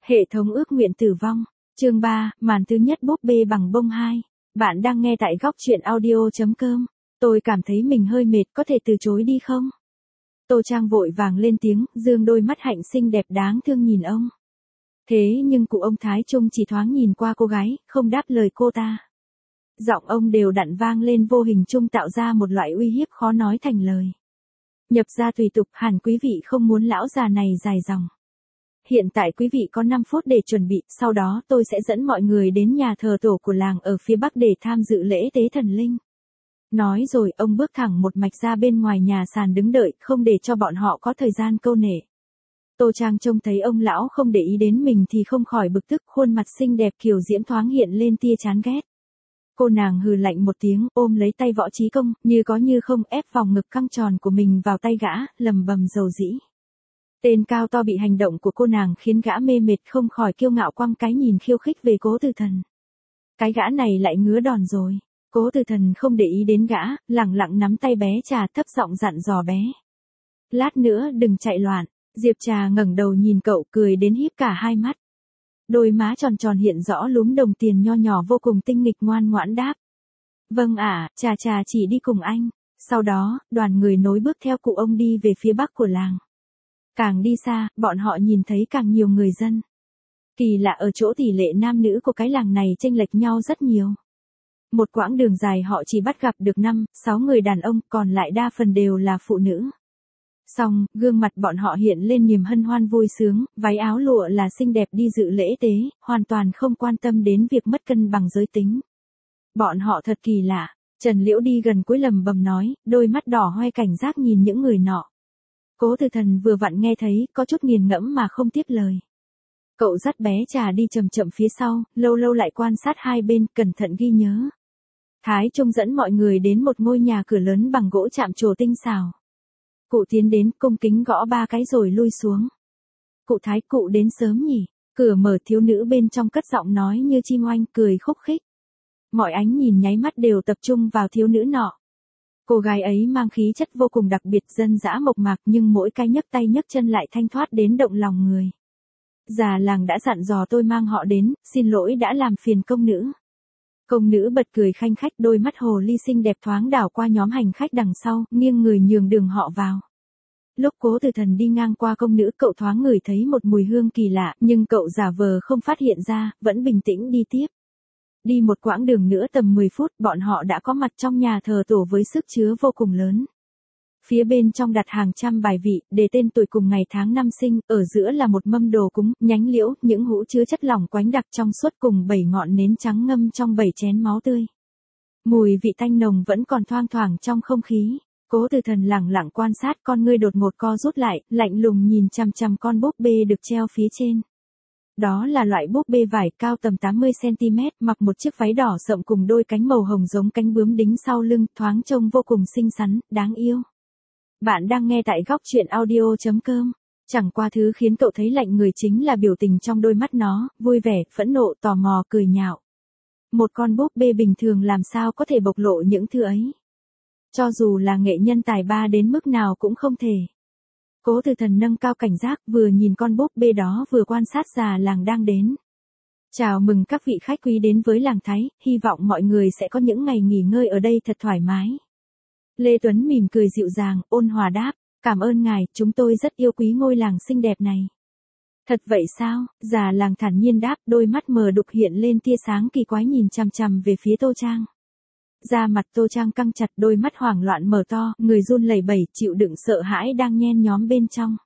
Hệ thống ước nguyện tử vong. Chương 3, màn thứ nhất búp bê bằng bông 2. Bạn đang nghe tại góc truyện audio.com. Tôi cảm thấy mình hơi mệt, có thể từ chối đi không? Tô Trang vội vàng lên tiếng, dương đôi mắt hạnh xinh đẹp đáng thương nhìn ông. Thế nhưng cụ ông Thái Trung chỉ thoáng nhìn qua cô gái, không đáp lời cô ta. Giọng ông đều đặn vang lên vô hình chung tạo ra một loại uy hiếp khó nói thành lời. Nhập gia tùy tục, hẳn quý vị không muốn lão già này dài dòng. Hiện tại quý vị có 5 phút để chuẩn bị, sau đó tôi sẽ dẫn mọi người đến nhà thờ tổ của làng ở phía bắc để tham dự lễ tế thần linh. Nói rồi ông bước thẳng một mạch ra bên ngoài nhà sàn đứng đợi, không để cho bọn họ có thời gian câu nệ. Tô Trang trông thấy ông lão không để ý đến mình thì không khỏi bực tức, khuôn mặt xinh đẹp kiều diễm thoáng hiện lên tia chán ghét. Cô nàng hừ lạnh một tiếng, ôm lấy tay Võ Trí Công, như có như không ép vòng ngực căng tròn của mình vào tay gã, lầm bầm dầu dĩ. Tên cao to bị hành động của cô nàng khiến gã mê mệt, không khỏi kiêu ngạo quăng cái nhìn khiêu khích về Cố Từ Thần. Cái gã này lại ngứa đòn rồi. Cố Từ Thần không để ý đến gã, lẳng lặng nắm tay bé Trà, thấp giọng dặn dò bé. Lát nữa đừng chạy loạn. Diệp Trà ngẩng đầu nhìn cậu, cười đến híp cả hai mắt. Đôi má tròn tròn hiện rõ lúm đồng tiền nho nhỏ vô cùng tinh nghịch, ngoan ngoãn đáp. Vâng ạ, Trà chỉ đi cùng anh. Sau đó, đoàn người nối bước theo cụ ông đi về phía bắc của làng. Càng đi xa, bọn họ nhìn thấy càng nhiều người dân. Kỳ lạ ở chỗ tỷ lệ nam nữ của cái làng này chênh lệch nhau rất nhiều. Một quãng đường dài họ chỉ bắt gặp được 5-6 người đàn ông, còn lại đa phần đều là phụ nữ. Song, gương mặt bọn họ hiện lên niềm hân hoan vui sướng, váy áo lụa là xinh đẹp đi dự lễ tế, hoàn toàn không quan tâm đến việc mất cân bằng giới tính. Bọn họ thật kỳ lạ. Trần Liễu đi gần cuối lầm bầm nói, đôi mắt đỏ hoe cảnh giác nhìn những người nọ. Cố Từ Thần vừa vặn nghe thấy, có chút nghiền ngẫm mà không tiếp lời. Cậu dắt bé Trà đi chậm chậm phía sau, lâu lâu lại quan sát hai bên, cẩn thận ghi nhớ. Thái Trung dẫn mọi người đến một ngôi nhà cửa lớn bằng gỗ chạm trổ tinh xảo. Cụ tiến đến, cung kính gõ 3 cái rồi lui xuống. Cụ Thái, cụ đến sớm nhỉ? Cửa mở, thiếu nữ bên trong cất giọng nói như chim oanh, cười khúc khích. Mọi ánh nhìn nháy mắt đều tập trung vào thiếu nữ nọ. Cô gái ấy mang khí chất vô cùng đặc biệt, dân dã mộc mạc, nhưng mỗi cái nhấc tay nhấc chân lại thanh thoát đến động lòng người. Già làng đã dặn dò tôi mang họ đến, xin lỗi đã làm phiền công nữ. Công nữ bật cười khanh khách, đôi mắt hồ ly xinh đẹp thoáng đảo qua nhóm hành khách đằng sau, nghiêng người nhường đường họ vào. Lúc Cố Từ Thần đi ngang qua công nữ, cậu thoáng ngửi thấy một mùi hương kỳ lạ, nhưng cậu giả vờ không phát hiện ra, vẫn bình tĩnh đi tiếp. Đi một quãng đường nữa tầm 10 phút, bọn họ đã có mặt trong nhà thờ tổ với sức chứa vô cùng lớn. Phía bên trong đặt hàng trăm bài vị, đề tên tuổi cùng ngày tháng năm sinh, ở giữa là một mâm đồ cúng, nhánh liễu, những hũ chứa chất lỏng quánh đặc trong suốt cùng 7 ngọn nến trắng ngâm trong 7 chén máu tươi. Mùi vị tanh nồng vẫn còn thoang thoảng trong không khí. Cố Từ Thần lẳng lặng quan sát, con ngươi đột ngột co rút lại, lạnh lùng nhìn chằm chằm con búp bê được treo phía trên. Đó là loại búp bê vải cao tầm 80cm, mặc một chiếc váy đỏ sậm cùng đôi cánh màu hồng giống cánh bướm đính sau lưng, thoáng trông vô cùng xinh xắn, đáng yêu. Bạn đang nghe tại góc truyện audio.com. Chẳng qua thứ khiến cậu thấy lạnh người chính là biểu tình trong đôi mắt nó, vui vẻ, phẫn nộ, tò mò, cười nhạo. Một con búp bê bình thường làm sao có thể bộc lộ những thứ ấy. Cho dù là nghệ nhân tài ba đến mức nào cũng không thể. Cố Từ Thần nâng cao cảnh giác, vừa nhìn con búp bê đó vừa quan sát già làng đang đến. Chào mừng các vị khách quý đến với làng Thái, hy vọng mọi người sẽ có những ngày nghỉ ngơi ở đây thật thoải mái. Lê Tuấn mỉm cười dịu dàng, ôn hòa đáp, cảm ơn ngài, chúng tôi rất yêu quý ngôi làng xinh đẹp này. Thật vậy sao? Già làng thản nhiên đáp, đôi mắt mờ đục hiện lên tia sáng kỳ quái nhìn chằm chằm về phía Tô Trang. Da mặt Tô Trang căng chặt, đôi mắt hoảng loạn mở to, người run lẩy bẩy, chịu đựng sợ hãi đang nhen nhóm bên trong.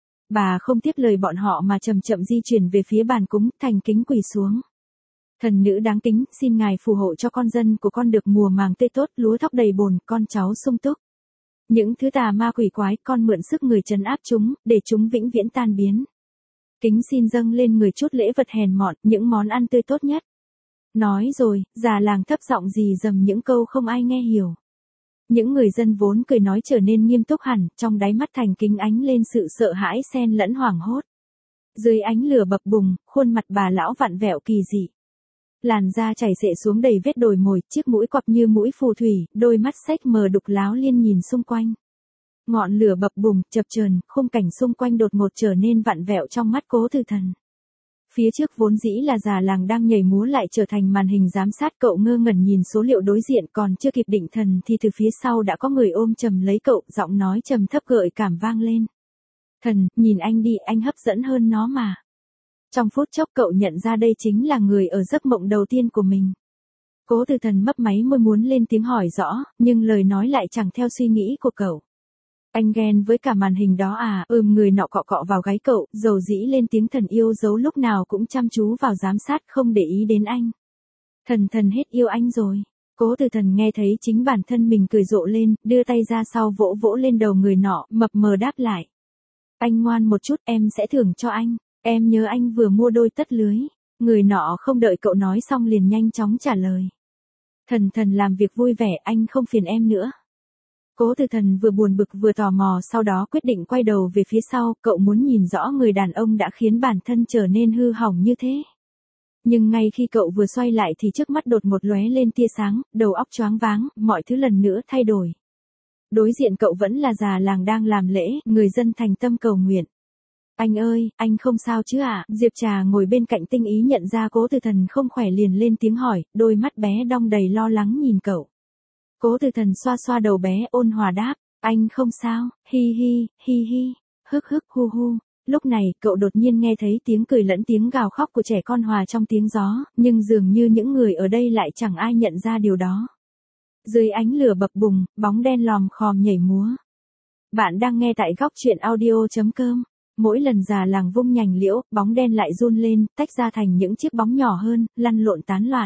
Bà không tiếp lời bọn họ mà chậm chậm di chuyển về phía bàn cúng, thành kính quỳ xuống. Thần nữ đáng kính, xin ngài phù hộ cho con dân của con được mùa màng tươi tốt, lúa thóc đầy bồn, con cháu sung túc. Những thứ tà ma quỷ quái, con mượn sức người trấn áp chúng, để chúng vĩnh viễn tan biến. Kính xin dâng lên người chút lễ vật hèn mọn, những món ăn tươi tốt nhất. Nói rồi, già làng thấp giọng rì rầm những câu không ai nghe hiểu. Những người dân vốn cười nói trở nên nghiêm túc hẳn, trong đáy mắt thành kính ánh lên sự sợ hãi xen lẫn hoảng hốt. Dưới ánh lửa bập bùng, khuôn mặt bà lão vặn vẹo kỳ dị. Làn da chảy xệ xuống đầy vết đồi mồi, chiếc mũi quặp như mũi phù thủy, đôi mắt xếch mờ đục láo liên nhìn xung quanh. Ngọn lửa bập bùng, chập chờn, khung cảnh xung quanh đột ngột trở nên vặn vẹo trong mắt Cố Từ Thần. Phía trước vốn dĩ là già làng đang nhảy múa lại trở thành màn hình giám sát, cậu ngơ ngẩn nhìn số liệu đối diện, còn chưa kịp định thần thì từ phía sau đã có người ôm chầm lấy cậu, giọng nói trầm thấp gợi cảm vang lên. Thần, nhìn anh đi, anh hấp dẫn hơn nó mà. Trong phút chốc cậu nhận ra đây chính là người ở giấc mộng đầu tiên của mình. Cố Từ Thần mấp máy môi muốn lên tiếng hỏi rõ, nhưng lời nói lại chẳng theo suy nghĩ của cậu. Anh ghen với cả màn hình đó à? Người nọ cọ cọ vào gáy cậu, dầu dĩ lên tiếng. Thần yêu dấu lúc nào cũng chăm chú vào giám sát, không để ý đến anh. Thần hết yêu anh rồi. Cố Từ Thần nghe thấy chính bản thân mình cười rộ lên, đưa tay ra sau vỗ vỗ lên đầu người nọ, mập mờ đáp lại. Anh ngoan một chút, em sẽ thưởng cho anh. Em nhớ anh vừa mua đôi tất lưới. Người nọ không đợi cậu nói xong liền nhanh chóng trả lời. Thần làm việc vui vẻ, anh không phiền em nữa. Cố Từ Thần vừa buồn bực vừa tò mò, sau đó quyết định quay đầu về phía sau, cậu muốn nhìn rõ người đàn ông đã khiến bản thân trở nên hư hỏng như thế. Nhưng ngay khi cậu vừa xoay lại thì trước mắt đột ngột lóe lên tia sáng, đầu óc choáng váng, mọi thứ lần nữa thay đổi. Đối diện cậu vẫn là già làng đang làm lễ, người dân thành tâm cầu nguyện. Anh ơi, anh không sao chứ ạ? Diệp Trà ngồi bên cạnh tinh ý nhận ra Cố Từ Thần không khỏe liền lên tiếng hỏi, đôi mắt bé đong đầy lo lắng nhìn cậu. Cố Từ Thần xoa xoa đầu bé ôn hòa đáp, anh không sao, hi hi, hức hu hu. Lúc này, cậu đột nhiên nghe thấy tiếng cười lẫn tiếng gào khóc của trẻ con hòa trong tiếng gió, nhưng dường như những người ở đây lại chẳng ai nhận ra điều đó. Dưới ánh lửa bập bùng, bóng đen lòm khòm nhảy múa. Bạn đang nghe tại góc truyện audio.com. Mỗi lần già làng vung nhành liễu, bóng đen lại run lên, tách ra thành những chiếc bóng nhỏ hơn, lăn lộn tán loạn.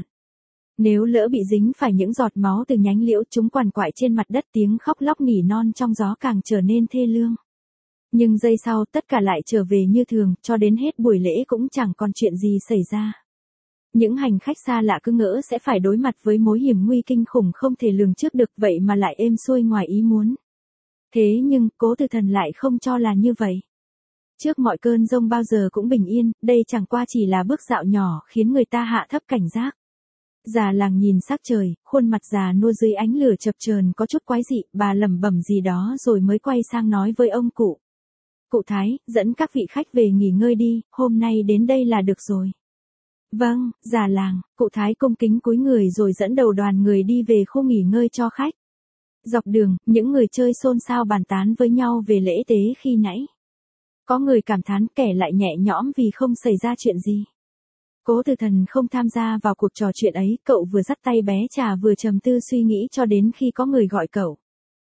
Nếu lỡ bị dính phải những giọt máu từ nhánh liễu, chúng quằn quại trên mặt đất, tiếng khóc lóc nỉ non trong gió càng trở nên thê lương. Nhưng giây sau tất cả lại trở về như thường, cho đến hết buổi lễ cũng chẳng còn chuyện gì xảy ra. Những hành khách xa lạ cứ ngỡ sẽ phải đối mặt với mối hiểm nguy kinh khủng không thể lường trước được, vậy mà lại êm xuôi ngoài ý muốn. Thế nhưng, Cố Từ Thần lại không cho là như vậy. Trước mọi cơn giông bao giờ cũng bình yên, đây chẳng qua chỉ là bước dạo nhỏ khiến người ta hạ thấp cảnh giác. Già làng nhìn sắc trời, khuôn mặt già nua dưới ánh lửa chập chờn có chút quái dị, bà lẩm bẩm gì đó rồi mới quay sang nói với ông cụ. Cụ Thái, dẫn các vị khách về nghỉ ngơi đi, hôm nay đến đây là được rồi. Vâng, già làng, cụ Thái cung kính cúi người rồi dẫn đầu đoàn người đi về khu nghỉ ngơi cho khách. Dọc đường, những người chơi xôn xao bàn tán với nhau về lễ tế khi nãy. Có người cảm thán, kẻ lại nhẹ nhõm vì không xảy ra chuyện gì. Cố Từ Thần không tham gia vào cuộc trò chuyện ấy, cậu vừa dắt tay bé Trà vừa trầm tư suy nghĩ cho đến khi có người gọi cậu.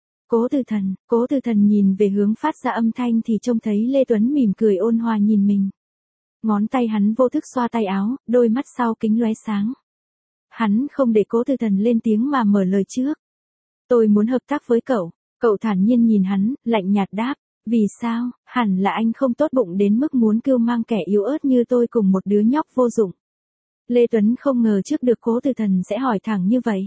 Cố Từ Thần nhìn về hướng phát ra âm thanh thì trông thấy Lê Tuấn mỉm cười ôn hòa nhìn mình. Ngón tay hắn vô thức xoa tay áo, đôi mắt sau kính lóe sáng. Hắn không để Cố Từ Thần lên tiếng mà mở lời trước. Tôi muốn hợp tác với cậu. Cậu thản nhiên nhìn hắn, lạnh nhạt đáp. Vì sao? Hẳn là anh không tốt bụng đến mức muốn cưu mang kẻ yếu ớt như tôi cùng một đứa nhóc vô dụng. Lê Tuấn không ngờ trước được Cố Từ Thần sẽ hỏi thẳng như vậy.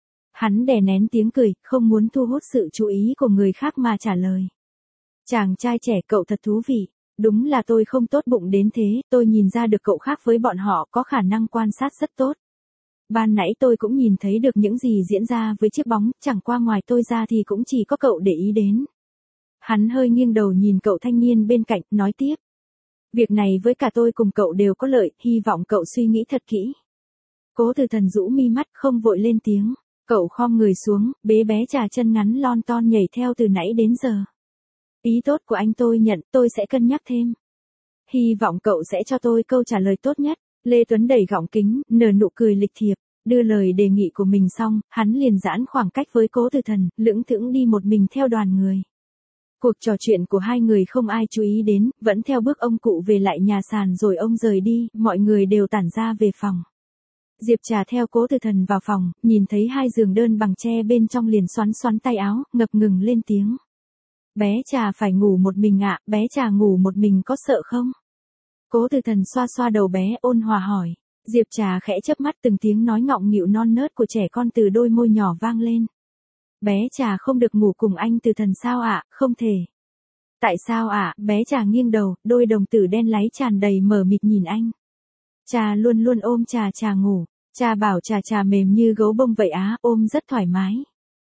Hắn đè nén tiếng cười, không muốn thu hút sự chú ý của người khác mà trả lời. Chàng trai trẻ, cậu thật thú vị. Đúng là tôi không tốt bụng đến thế, tôi nhìn ra được cậu khác với bọn họ, có khả năng quan sát rất tốt. Ban nãy tôi cũng nhìn thấy được những gì diễn ra với chiếc bóng, chẳng qua ngoài tôi ra thì cũng chỉ có cậu để ý đến. Hắn hơi nghiêng đầu nhìn cậu thanh niên bên cạnh, nói tiếp. Việc này với cả tôi cùng cậu đều có lợi, hy vọng cậu suy nghĩ thật kỹ. Cố Từ Thần rũ mi mắt không vội lên tiếng, cậu khom người xuống, bế bé Trà chân ngắn lon ton nhảy theo từ nãy đến giờ. Ý tốt của anh tôi nhận, tôi sẽ cân nhắc thêm. Hy vọng cậu sẽ cho tôi câu trả lời tốt nhất. Lê Tuấn đẩy gọng kính, nở nụ cười lịch thiệp, đưa lời đề nghị của mình xong, hắn liền giãn khoảng cách với Cố Từ Thần, lững thững đi một mình theo đoàn người. Cuộc trò chuyện của hai người không ai chú ý đến, vẫn theo bước ông cụ về lại nhà sàn rồi ông rời đi, mọi người đều tản ra về phòng. Diệp Trà theo Cố Từ Thần vào phòng, nhìn thấy hai giường đơn bằng tre bên trong liền xoắn xoắn tay áo, ngập ngừng lên tiếng. Bé Trà phải ngủ một mình ạ, bé Trà ngủ một mình có sợ không? Cố Từ Thần xoa xoa đầu bé ôn hòa hỏi. Diệp Trà khẽ chớp mắt, từng tiếng nói ngọng nghịu non nớt của trẻ con từ đôi môi nhỏ vang lên. Bé Trà không được ngủ cùng anh Từ Thần sao ạ? Không thể. Tại sao ạ? Bé Trà nghiêng đầu, đôi đồng tử đen láy tràn đầy mờ mịt nhìn anh. Trà luôn luôn ôm Trà ngủ. Trà bảo Trà mềm như gấu bông vậy á, ôm rất thoải mái.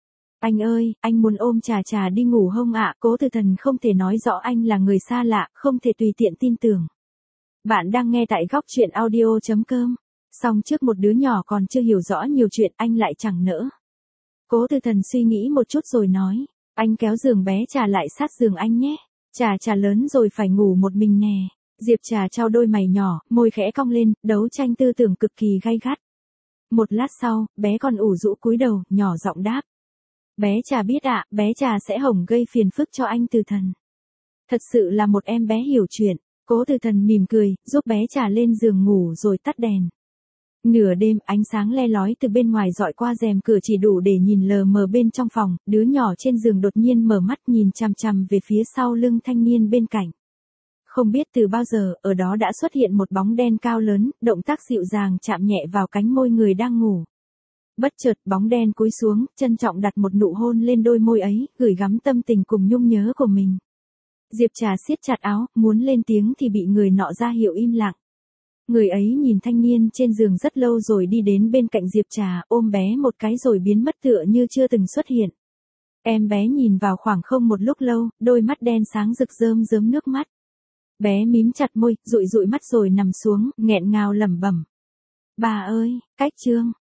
Anh ơi, anh muốn ôm Trà đi ngủ không ạ? Cố Từ Thần không thể nói rõ anh là người xa lạ, không thể tùy tiện tin tưởng. Bạn đang nghe tại góc chuyện audio.com. Xong trước một đứa nhỏ còn chưa hiểu rõ nhiều chuyện anh lại chẳng nỡ. Cố Từ Thần suy nghĩ một chút rồi nói, anh kéo giường bé Trà lại sát giường anh nhé. Trà lớn rồi phải ngủ một mình nè. Diệp Trà trao đôi mày nhỏ, môi khẽ cong lên, đấu tranh tư tưởng cực kỳ gay gắt. Một lát sau, bé còn ủ rũ cúi đầu, nhỏ giọng đáp. Bé Trà biết ạ, bé Trà sẽ hổng gây phiền phức cho anh Từ Thần. Thật sự là một em bé hiểu chuyện. Cố Từ Thần mỉm cười, giúp bé Trà lên giường ngủ rồi tắt đèn. Nửa đêm, ánh sáng le lói từ bên ngoài dọi qua rèm cửa chỉ đủ để nhìn lờ mờ bên trong phòng, đứa nhỏ trên giường đột nhiên mở mắt nhìn chằm chằm về phía sau lưng thanh niên bên cạnh. Không biết từ bao giờ, ở đó đã xuất hiện một bóng đen cao lớn, động tác dịu dàng chạm nhẹ vào cánh môi người đang ngủ. Bất chợt, bóng đen cúi xuống, trân trọng đặt một nụ hôn lên đôi môi ấy, gửi gắm tâm tình cùng nhung nhớ của mình. Diệp Trà siết chặt áo, muốn lên tiếng thì bị người nọ ra hiệu im lặng. Người ấy nhìn thanh niên trên giường rất lâu rồi đi đến bên cạnh Diệp Trà, ôm bé một cái rồi biến mất tựa như chưa từng xuất hiện. Em bé nhìn vào khoảng không một lúc lâu, đôi mắt đen sáng rực rơm rớm nước mắt. Bé mím chặt môi, dụi mắt rồi nằm xuống, nghẹn ngào lẩm bẩm. Bà ơi, cách chương.